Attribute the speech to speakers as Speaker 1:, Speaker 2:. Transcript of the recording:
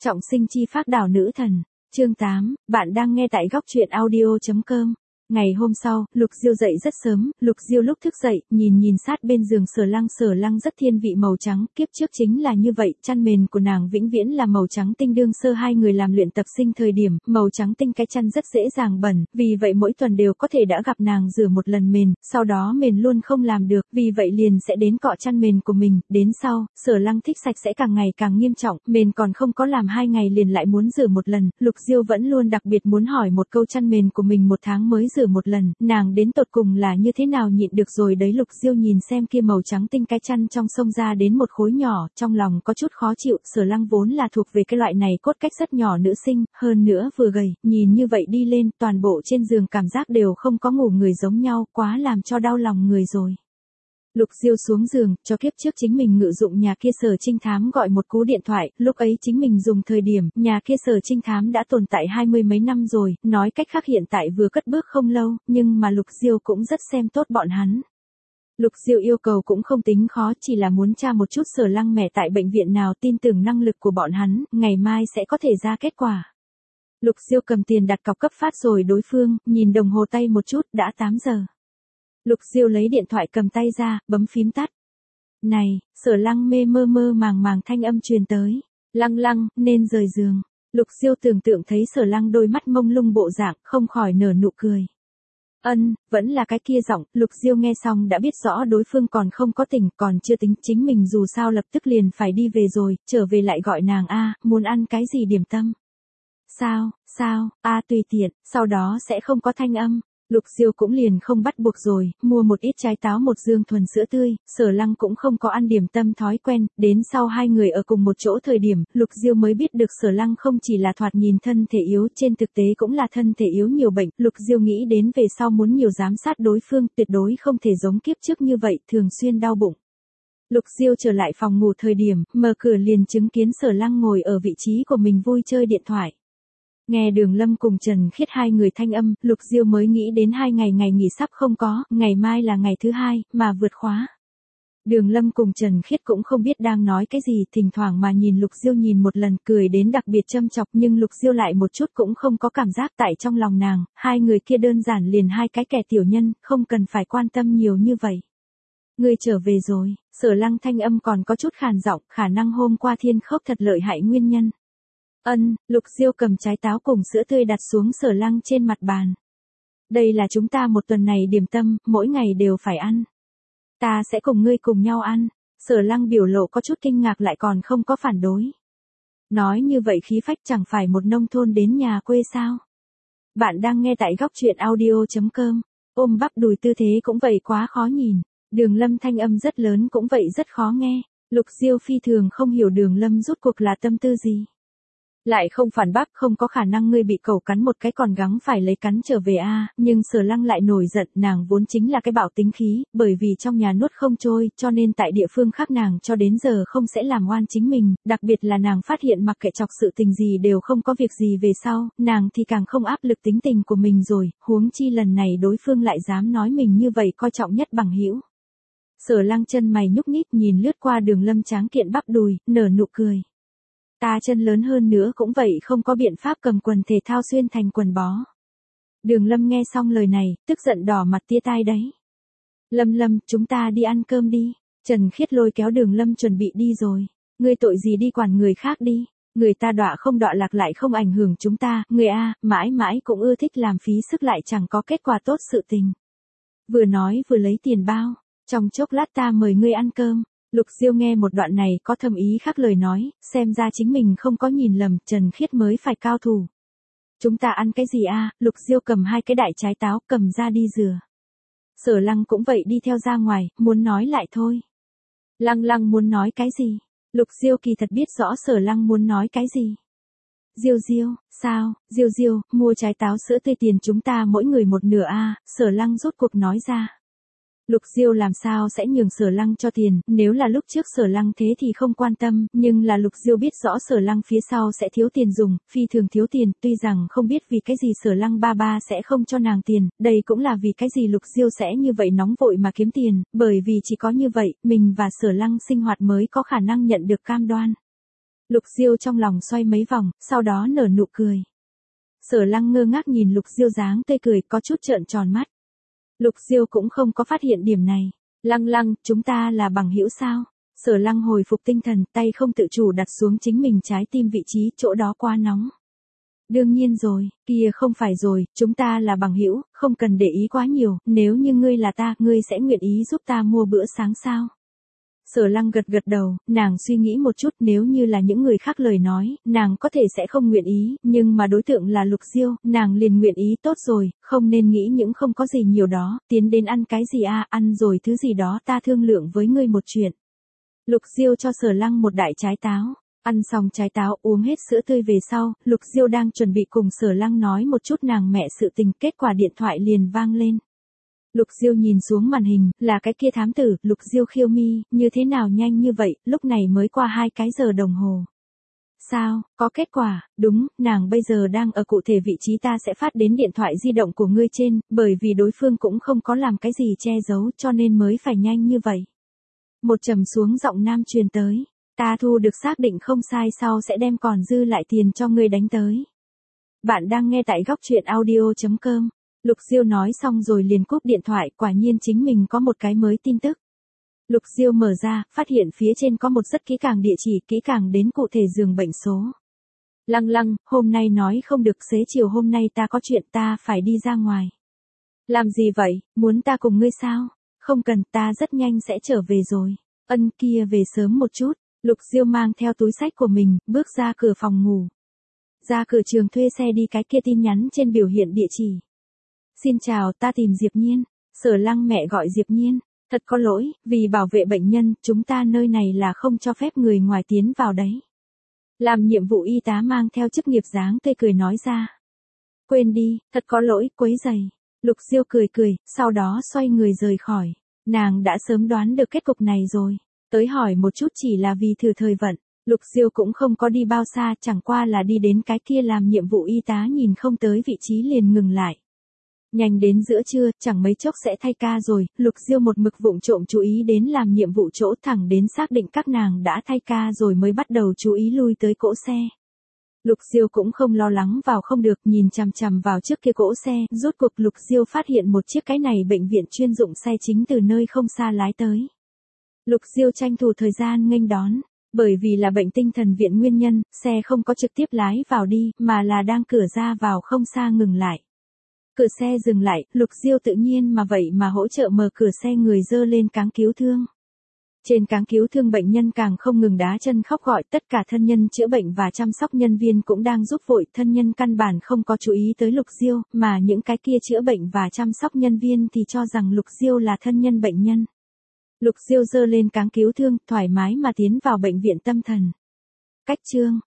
Speaker 1: Trọng sinh chi phác đảo nữ thần. Chương 8, bạn đang nghe tại góc truyện audio.com. Ngày hôm sau, Lục Diêu dậy rất sớm, Lục Diêu lúc thức dậy, nhìn sát bên giường Sở Lăng rất thiên vị màu trắng, kiếp trước chính là như vậy, chăn mền của nàng vĩnh viễn là màu trắng tinh đương sơ hai người làm luyện tập sinh thời điểm, màu trắng tinh cái chăn rất dễ dàng bẩn, vì vậy mỗi tuần đều có thể đã gặp nàng rửa một lần mền, sau đó mền luôn không làm được, vì vậy liền sẽ đến cọ chăn mền của mình, đến sau, Sở Lăng thích sạch sẽ càng ngày càng nghiêm trọng, mền còn không có làm 2 ngày liền lại muốn rửa một lần, Lục Diêu vẫn luôn đặc biệt muốn hỏi một câu chăn mền của mình 1 tháng mới rửa một lần, nàng đến tột cùng là như thế nào nhịn được rồi đấy. Lục Diêu nhìn xem kia màu trắng tinh cái chăn trong xông ra đến một khối nhỏ, trong lòng có chút khó chịu, Sở Lăng vốn là thuộc về cái loại này cốt cách rất nhỏ nữ sinh, hơn nữa vừa gầy, nhìn như vậy đi lên, toàn bộ trên giường cảm giác đều không có ngủ người giống nhau, quá làm cho đau lòng người rồi. Lục Diêu xuống giường, cho kiếp trước chính mình ngự dụng nhà kia Sở Trinh Thám gọi một cú điện thoại, lúc ấy chính mình dùng thời điểm, nhà kia Sở Trinh Thám đã tồn tại 20 mấy năm rồi, nói cách khác hiện tại vừa cất bước không lâu, nhưng mà Lục Diêu cũng rất xem tốt bọn hắn. Lục Diêu yêu cầu cũng không tính khó, chỉ là muốn tra một chút Sở Lăng mẹ tại bệnh viện nào, tin tưởng năng lực của bọn hắn, ngày mai sẽ có thể ra kết quả. Lục Diêu cầm tiền đặt cọc cấp phát rồi đối phương, nhìn đồng hồ tay một chút, đã 8 giờ. Lục Diêu lấy điện thoại cầm tay ra, bấm phím tắt. Này, Sở Lăng mơ màng thanh âm truyền tới. Lăng, nên rời giường. Lục Diêu tưởng tượng thấy Sở Lăng đôi mắt mông lung bộ dạng, không khỏi nở nụ cười. Vẫn là cái kia giọng, Lục Diêu nghe xong đã biết rõ đối phương còn không có tỉnh, còn chưa tính, chính mình dù sao lập tức liền phải đi về rồi, trở về lại gọi nàng muốn ăn cái gì điểm tâm. Sao, tùy tiện, sau đó sẽ không có thanh âm. Lục Diêu cũng liền không bắt buộc rồi, mua một ít trái táo một dương thuần sữa tươi, Sở Lăng cũng không có ăn điểm tâm thói quen, đến sau hai người ở cùng một chỗ thời điểm, Lục Diêu mới biết được Sở Lăng không chỉ là thoạt nhìn thân thể yếu, trên thực tế cũng là thân thể yếu nhiều bệnh, Lục Diêu nghĩ đến về sau muốn nhiều giám sát đối phương, tuyệt đối không thể giống kiếp trước như vậy, thường xuyên đau bụng. Lục Diêu trở lại phòng ngủ thời điểm, mở cửa liền chứng kiến Sở Lăng ngồi ở vị trí của mình vui chơi điện thoại. Nghe Đường Lâm cùng Trần Khiết hai người thanh âm, Lục Diêu mới nghĩ đến 2 ngày nghỉ sắp không có, ngày mai là ngày thứ 2, mà vượt khóa. Đường Lâm cùng Trần Khiết cũng không biết đang nói cái gì, thỉnh thoảng mà nhìn Lục Diêu nhìn một lần, cười đến đặc biệt châm chọc, nhưng Lục Diêu lại một chút cũng không có cảm giác tại trong lòng nàng, hai người kia đơn giản liền hai cái kẻ tiểu nhân, không cần phải quan tâm nhiều như vậy. Ngươi trở về rồi, Sở Lăng thanh âm còn có chút khàn giọng, khả năng hôm qua thiên khốc thật lợi hại nguyên nhân. Lục Diêu cầm trái táo cùng sữa tươi đặt xuống Sở Lăng trên mặt bàn. Đây là chúng ta một tuần này điểm tâm, mỗi ngày đều phải ăn. Ta sẽ cùng ngươi cùng nhau ăn. Sở Lăng biểu lộ có chút kinh ngạc lại còn không có phản đối. Nói như vậy khí phách chẳng phải một nông thôn đến nhà quê sao. Bạn đang nghe tại góc truyện audio.com. Ôm bắp đùi tư thế cũng vậy quá khó nhìn. Đường Lâm thanh âm rất lớn cũng vậy rất khó nghe. Lục Diêu phi thường không hiểu Đường Lâm rốt cuộc là tâm tư gì. Lại không phản bác, không có khả năng ngươi bị cẩu cắn một cái còn gắng phải lấy cắn trở về nhưng Sở Lăng lại nổi giận, nàng vốn chính là cái bạo tính khí, bởi vì trong nhà nuốt không trôi, cho nên tại địa phương khác nàng cho đến giờ không sẽ làm oan chính mình, đặc biệt là nàng phát hiện mặc kệ chọc sự tình gì đều không có việc gì về sau, nàng thì càng không áp lực tính tình của mình rồi, huống chi lần này đối phương lại dám nói mình như vậy coi trọng nhất bằng hữu. Sở Lăng chân mày nhúc nhích nhìn lướt qua Đường Lâm tráng kiện bắp đùi, nở nụ cười. Ta chân lớn hơn nữa cũng vậy không có biện pháp cầm quần thể thao xuyên thành quần bó. Đường Lâm nghe xong lời này, tức giận đỏ mặt tia tai đấy. Lâm, chúng ta đi ăn cơm đi. Trần Khiết lôi kéo Đường Lâm chuẩn bị đi rồi. Ngươi tội gì đi quản người khác đi. Người ta đọa không đọa lạc lại không ảnh hưởng chúng ta. Người mãi mãi cũng ưa thích làm phí sức lại chẳng có kết quả tốt sự tình. Vừa nói vừa lấy tiền bao. Trong chốc lát ta mời ngươi ăn cơm. Lục Diêu nghe một đoạn này có thâm ý khác lời nói, xem ra chính mình không có nhìn lầm, Trần Khiết mới phải cao thủ. Chúng ta ăn cái gì Lục Diêu cầm 2 cái đại trái táo, cầm ra đi rửa. Sở Lăng cũng vậy đi theo ra ngoài, muốn nói lại thôi. Lăng muốn nói cái gì? Lục Diêu kỳ thật biết rõ Sở Lăng muốn nói cái gì. Diêu, sao, Diêu, mua trái táo sữa tươi tiền chúng ta mỗi người một nửa Sở Lăng rốt cuộc nói ra. Lục Diêu làm sao sẽ nhường Sở Lăng cho tiền, nếu là lúc trước Sở Lăng thế thì không quan tâm, nhưng là Lục Diêu biết rõ Sở Lăng phía sau sẽ thiếu tiền dùng, phi thường thiếu tiền, tuy rằng không biết vì cái gì Sở Lăng ba sẽ không cho nàng tiền, đây cũng là vì cái gì Lục Diêu sẽ như vậy nóng vội mà kiếm tiền, bởi vì chỉ có như vậy, mình và Sở Lăng sinh hoạt mới có khả năng nhận được cam đoan. Lục Diêu trong lòng xoay mấy vòng, sau đó nở nụ cười. Sở Lăng ngơ ngác nhìn Lục Diêu dáng tươi cười có chút trợn tròn mắt. Lục Diêu cũng không có phát hiện điểm này. Lăng Lăng, chúng ta là bằng hữu sao? Sở Lăng hồi phục tinh thần, tay không tự chủ đặt xuống chính mình trái tim vị trí, chỗ đó quá nóng. Đương nhiên rồi, kia không phải rồi, chúng ta là bằng hữu, không cần để ý quá nhiều, nếu như ngươi là ta, ngươi sẽ nguyện ý giúp ta mua bữa sáng sao? Sở Lăng gật gật đầu, nàng suy nghĩ một chút, nếu như là những người khác lời nói, nàng có thể sẽ không nguyện ý, nhưng mà đối tượng là Lục Diêu, nàng liền nguyện ý. Tốt rồi, không nên nghĩ những không có gì nhiều đó, tiến đến ăn cái gì à, ăn rồi thứ gì đó ta thương lượng với ngươi một chuyện. Lục Diêu cho Sở Lăng một đại trái táo. Ăn xong trái táo, uống hết sữa tươi về sau, Lục Diêu đang chuẩn bị cùng Sở Lăng nói một chút nàng mẹ sự tình, kết quả điện thoại liền vang lên. Lục Diêu nhìn xuống màn hình, là cái kia thám tử. Lục Diêu khiêu mi, như thế nào nhanh như vậy, lúc này mới qua 2 cái giờ đồng hồ. Sao, có kết quả? Đúng, nàng bây giờ đang ở cụ thể vị trí ta sẽ phát đến điện thoại di động của ngươi trên, bởi vì đối phương cũng không có làm cái gì che giấu cho nên mới phải nhanh như vậy. Một trầm xuống giọng nam truyền tới. Ta thu được xác định không sai sau sẽ đem còn dư lại tiền cho ngươi đánh tới. Bạn đang nghe tại góc truyện audio.com. Lục Diêu nói xong rồi liền cúp điện thoại, quả nhiên chính mình có một cái mới tin tức. Lục Diêu mở ra, phát hiện phía trên có một rất kỹ càng địa chỉ, kỹ càng đến cụ thể giường bệnh số. Lăng Lăng, hôm nay nói không được, xế chiều hôm nay ta có chuyện, ta phải đi ra ngoài. Làm gì vậy, muốn ta cùng ngươi sao? Không cần, ta rất nhanh sẽ trở về rồi. Ân, kia về sớm một chút. Lục Diêu mang theo túi xách của mình, bước ra cửa phòng ngủ. Ra cửa trường thuê xe đi cái kia tin nhắn trên biểu hiện địa chỉ. Xin chào, ta tìm Diệp Nhiên. Sở Lăng mẹ gọi Diệp Nhiên. Thật có lỗi, vì bảo vệ bệnh nhân, chúng ta nơi này là không cho phép người ngoài tiến vào đấy. Làm nhiệm vụ y tá mang theo chức nghiệp dáng tươi cười nói ra. Quên đi, thật có lỗi, quấy rầy. Lục Diêu cười cười, sau đó xoay người rời khỏi. Nàng đã sớm đoán được kết cục này rồi. Tới hỏi một chút chỉ là vì thử thời vận. Lục Diêu cũng không có đi bao xa, chẳng qua là đi đến cái kia làm nhiệm vụ y tá nhìn không tới vị trí liền ngừng lại. Nhanh đến giữa trưa, chẳng mấy chốc sẽ thay ca rồi, Lục Diêu một mực vụng trộm chú ý đến làm nhiệm vụ chỗ, thẳng đến xác định các nàng đã thay ca rồi mới bắt đầu chú ý lui tới cỗ xe. Lục Diêu cũng không lo lắng vào không được, nhìn chằm chằm vào trước kia cỗ xe, rốt cuộc Lục Diêu phát hiện một chiếc cái này bệnh viện chuyên dụng xe chính từ nơi không xa lái tới. Lục Diêu tranh thủ thời gian nghênh đón, bởi vì là bệnh tinh thần viện nguyên nhân, xe không có trực tiếp lái vào đi, mà là đang cửa ra vào không xa ngừng lại. Cửa xe dừng lại, Lục Diêu tự nhiên mà vậy mà hỗ trợ mở cửa xe, người dơ lên cáng cứu thương. Trên cáng cứu thương bệnh nhân càng không ngừng đá chân khóc gọi, tất cả thân nhân chữa bệnh và chăm sóc nhân viên cũng đang giúp vội, thân nhân căn bản không có chú ý tới Lục Diêu, mà những cái kia chữa bệnh và chăm sóc nhân viên thì cho rằng Lục Diêu là thân nhân bệnh nhân. Lục Diêu dơ lên cáng cứu thương, thoải mái mà tiến vào bệnh viện tâm thần. Cách chương